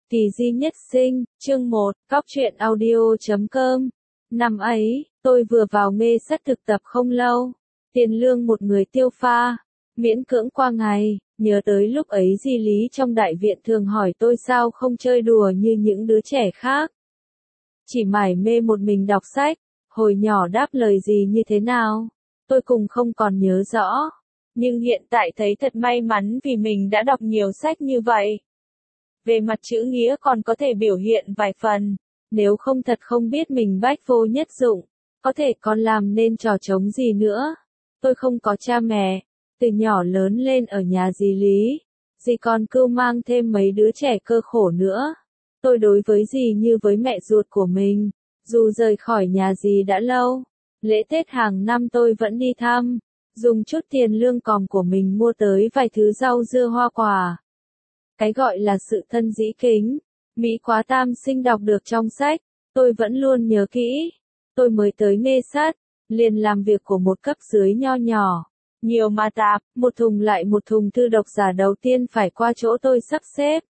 Kỳ di nhất sinh, chương 1, Cóc truyện audio.com. Năm ấy, tôi vừa vào mê sắt thực tập không lâu. Tiền lương một người tiêu pha. Miễn cưỡng qua ngày, nhớ tới lúc ấy di lý trong đại viện thường hỏi tôi sao không chơi đùa như những đứa trẻ khác. Chỉ mải mê một mình đọc sách, hồi nhỏ đáp lời gì như thế nào, tôi cùng không còn nhớ rõ. Nhưng hiện tại thấy thật may mắn vì mình đã đọc nhiều sách như vậy. Về mặt chữ nghĩa còn có thể biểu hiện vài phần, nếu không thật không biết mình bách vô nhất dụng, có thể còn làm nên trò trống gì nữa. Tôi không có cha mẹ, từ nhỏ lớn lên ở nhà dì Lý, dì còn cưu mang thêm mấy đứa trẻ cơ khổ nữa. Tôi đối với dì như với mẹ ruột của mình, dù rời khỏi nhà dì đã lâu, lễ Tết hàng năm tôi vẫn đi thăm, dùng chút tiền lương còm của mình mua tới vài thứ rau dưa hoa quả. Cái gọi là sự thân dĩ kính, Mỹ Quá Tam Sinh đọc được trong sách, tôi vẫn luôn nhớ kỹ. Tôi mới tới mê sắt, liền làm việc của một cấp dưới nho nhỏ, nhiều mà tạp, một thùng lại một thùng thư độc giả đầu tiên phải qua chỗ tôi sắp xếp.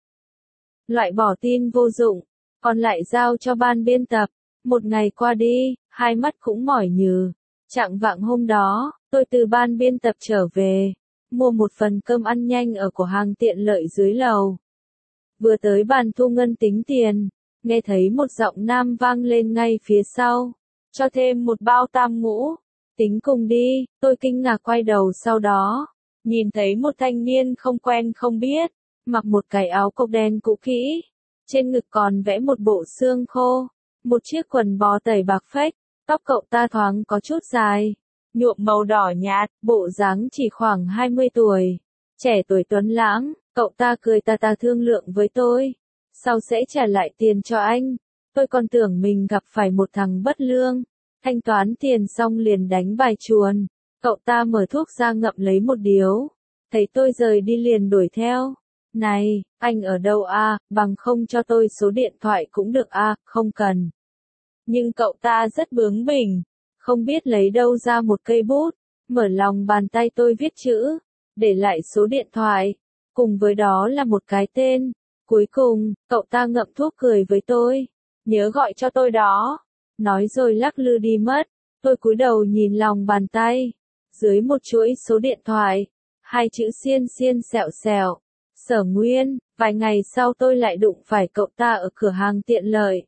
Loại bỏ tin vô dụng, còn lại giao cho ban biên tập. Một ngày qua đi, hai mắt cũng mỏi nhừ. Chạng vạng hôm đó, tôi từ ban biên tập trở về, mua một phần cơm ăn nhanh ở cửa hàng tiện lợi dưới lầu. Vừa tới bàn thu ngân tính tiền, nghe thấy một giọng nam vang lên ngay phía sau. Cho thêm một bao tam ngũ. Tính cùng đi, tôi kinh ngạc quay đầu sau đó. Nhìn thấy một thanh niên không quen không biết, mặc một cái áo cộc đen cũ kỹ. Trên ngực còn vẽ một bộ xương khô, một chiếc quần bó tẩy bạc phách. Tóc cậu ta thoáng có chút dài, nhuộm màu đỏ nhạt, bộ dáng chỉ khoảng 20 tuổi. Trẻ tuổi tuấn lãng, cậu ta cười tà tà thương lượng với tôi. Sau sẽ trả lại tiền cho anh. Tôi còn tưởng mình gặp phải một thằng bất lương. Thanh toán tiền xong liền đánh bài chuồn. Cậu ta mở thuốc ra ngậm lấy một điếu. Thấy tôi rời đi liền đuổi theo. Này, anh ở đâu à, bằng không cho tôi số điện thoại cũng được à, không cần. Nhưng cậu ta rất bướng bỉnh, không biết lấy đâu ra một cây bút, mở lòng bàn tay tôi viết chữ, để lại số điện thoại, cùng với đó là một cái tên. Cuối cùng, cậu ta ngậm thuốc cười với tôi, nhớ gọi cho tôi đó, nói rồi lắc lư đi mất. Tôi cúi đầu nhìn lòng bàn tay, dưới một chuỗi số điện thoại, hai chữ xiên xiên sẹo sẹo, Sở Nguyên. Vài ngày sau tôi lại đụng phải cậu ta ở cửa hàng tiện lợi.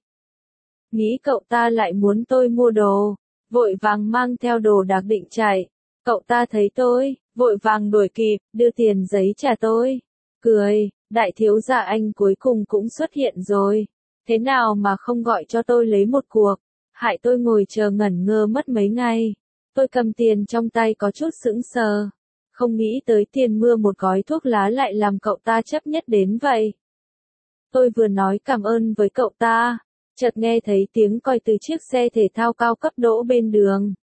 Nghĩ cậu ta lại muốn tôi mua đồ, vội vàng mang theo đồ đạc định chạy. Cậu ta thấy tôi, vội vàng đuổi kịp, đưa tiền giấy trả tôi. Cười, đại thiếu gia anh cuối cùng cũng xuất hiện rồi. Thế nào mà không gọi cho tôi lấy một cuộc, hại tôi ngồi chờ ngẩn ngơ mất mấy ngày. Tôi cầm tiền trong tay có chút sững sờ. Không nghĩ tới tiền mưa một gói thuốc lá lại làm cậu ta chấp nhất đến vậy. Tôi vừa nói cảm ơn với cậu ta, chợt nghe thấy tiếng còi từ chiếc xe thể thao cao cấp đỗ bên đường.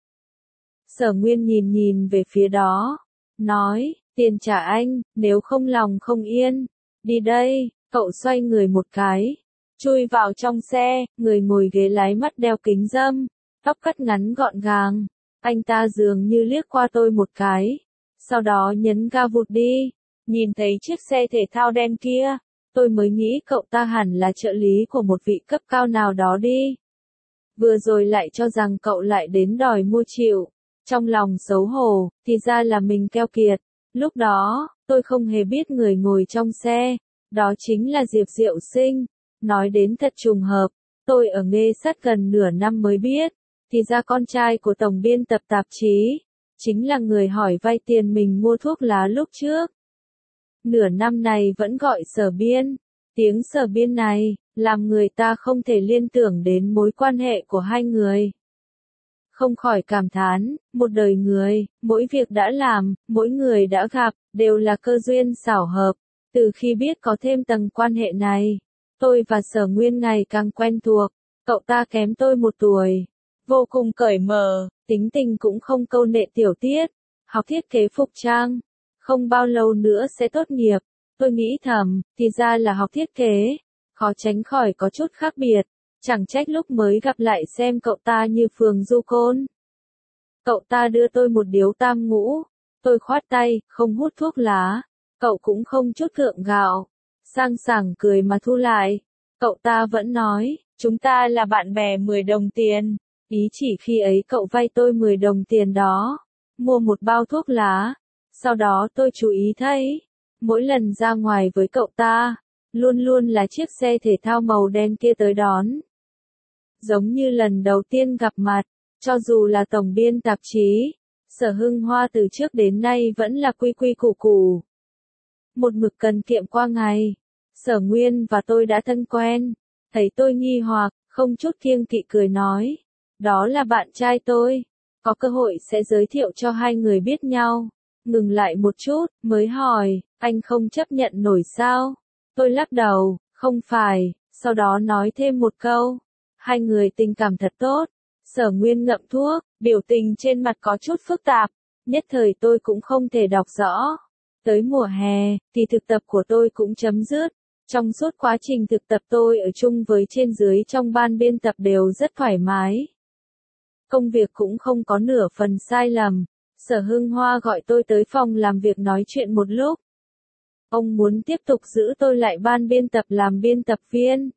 Sở Nguyên nhìn nhìn về phía đó, nói, tiền trả anh, nếu không lòng không yên. Đi đây, cậu xoay người một cái, chui vào trong xe, người ngồi ghế lái mắt đeo kính râm, tóc cắt ngắn gọn gàng. Anh ta dường như liếc qua tôi một cái, sau đó nhấn ga vụt đi. Nhìn thấy chiếc xe thể thao đen kia, tôi mới nghĩ cậu ta hẳn là trợ lý của một vị cấp cao nào đó đi. Vừa rồi lại cho rằng cậu lại đến đòi mua chịu. Trong lòng xấu hổ, thì ra là mình keo kiệt. Lúc đó, tôi không hề biết người ngồi trong xe, đó chính là Diệp Diệu Sinh. Nói đến thật trùng hợp, tôi ở Nghê Sắt gần nửa năm mới biết, thì ra con trai của tổng biên tập tạp chí, chính là người hỏi vay tiền mình mua thuốc lá lúc trước. Nửa năm này vẫn gọi Sở Biên. Tiếng Sở Biên này, làm người ta không thể liên tưởng đến mối quan hệ của hai người. Không khỏi cảm thán, một đời người, mỗi việc đã làm, mỗi người đã gặp, đều là cơ duyên xảo hợp. Từ khi biết có thêm tầng quan hệ này, tôi và Sở Nguyên ngày càng quen thuộc. Cậu ta kém tôi một tuổi, vô cùng cởi mở, tính tình cũng không câu nệ tiểu tiết, học thiết kế phục trang. Không bao lâu nữa sẽ tốt nghiệp. Tôi nghĩ thầm, thì ra là học thiết kế, khó tránh khỏi có chút khác biệt. Chẳng trách lúc mới gặp lại xem cậu ta như phường du côn. Cậu ta đưa tôi một điếu tam ngũ. Tôi khoát tay, không hút thuốc lá. Cậu cũng không chút gượng gạo. Sang sảng cười mà thu lại. Cậu ta vẫn nói, chúng ta là bạn bè 10 đồng tiền. Ý chỉ khi ấy cậu vay tôi 10 đồng tiền đó, mua một bao thuốc lá. Sau đó tôi chú ý thấy, mỗi lần ra ngoài với cậu ta, luôn luôn là chiếc xe thể thao màu đen kia tới đón. Giống như lần đầu tiên gặp mặt, cho dù là tổng biên tạp chí, Sở Hưng Hoa từ trước đến nay vẫn là quy quy củ củ. Một mực cần kiệm qua ngày, Sở Nguyên và tôi đã thân quen, thấy tôi nghi hoặc, không chút kiêng kỵ cười nói, đó là bạn trai tôi, có cơ hội sẽ giới thiệu cho hai người biết nhau. Ngừng lại một chút, mới hỏi, anh không chấp nhận nổi sao? Tôi lắc đầu, không phải, sau đó nói thêm một câu, hai người tình cảm thật tốt. Sở Nguyên ngậm thuốc, biểu tình trên mặt có chút phức tạp, nhất thời tôi cũng không thể đọc rõ. Tới mùa hè, thì thực tập của tôi cũng chấm dứt. Trong suốt quá trình thực tập tôi ở chung với trên dưới trong ban biên tập đều rất thoải mái. Công việc cũng không có nửa phần sai lầm. Sở Hưng Hoa gọi tôi tới phòng làm việc nói chuyện một lúc. Ông muốn tiếp tục giữ tôi lại ban biên tập làm biên tập viên.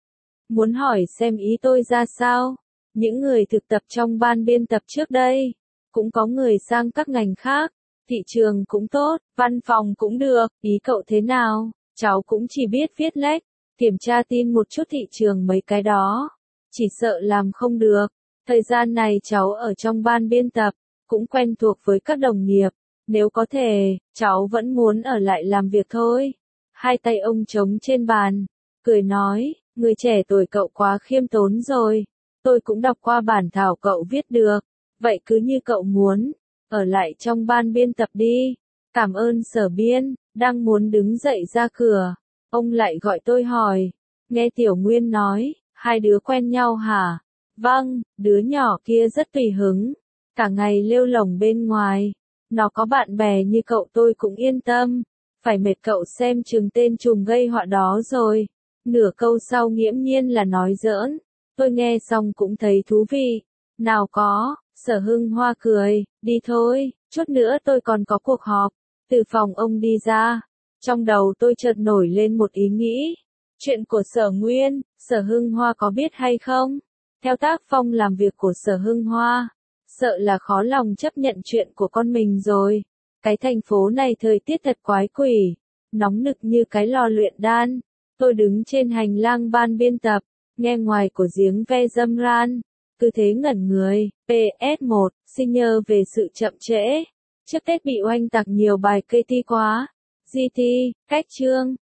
Muốn hỏi xem ý tôi ra sao. Những người thực tập trong ban biên tập trước đây, cũng có người sang các ngành khác, thị trường cũng tốt, văn phòng cũng được, ý cậu thế nào? Cháu cũng chỉ biết viết lách, kiểm tra tin một chút thị trường mấy cái đó, chỉ sợ làm không được. Thời gian này cháu ở trong ban biên tập, cũng quen thuộc với các đồng nghiệp, nếu có thể, cháu vẫn muốn ở lại làm việc thôi. Hai tay ông trống trên bàn, cười nói, người trẻ tuổi cậu quá khiêm tốn rồi. Tôi cũng đọc qua bản thảo cậu viết được, vậy cứ như cậu muốn, ở lại trong ban biên tập đi. Cảm ơn Sở Biên, đang muốn đứng dậy ra cửa, ông lại gọi tôi hỏi, nghe Tiểu Nguyên nói, hai đứa quen nhau hả? Vâng, đứa nhỏ kia rất tùy hứng, cả ngày lêu lổng bên ngoài, nó có bạn bè như cậu tôi cũng yên tâm, phải mệt cậu xem chừng tên trùm gây họa đó rồi. Nửa câu sau nghiễm nhiên là nói giỡn. Tôi nghe xong cũng thấy thú vị. Nào có, Sở Hưng Hoa cười, đi thôi, chút nữa tôi còn có cuộc họp. Từ phòng ông đi ra, trong đầu tôi chợt nổi lên một ý nghĩ. Chuyện của Sở Nguyên, Sở Hưng Hoa có biết hay không? Theo tác phong làm việc của Sở Hưng Hoa, sợ là khó lòng chấp nhận chuyện của con mình rồi. Cái thành phố này thời tiết thật quái quỷ, nóng nực như cái lò luyện đan. Tôi đứng trên hành lang ban biên tập, nghe ngoài của giếng ve râm ran, cứ thế ngẩn người. PS1, xin nhờ về sự chậm trễ. Trước Tết bị oanh tạc nhiều bài KT quá. GT, cách chương.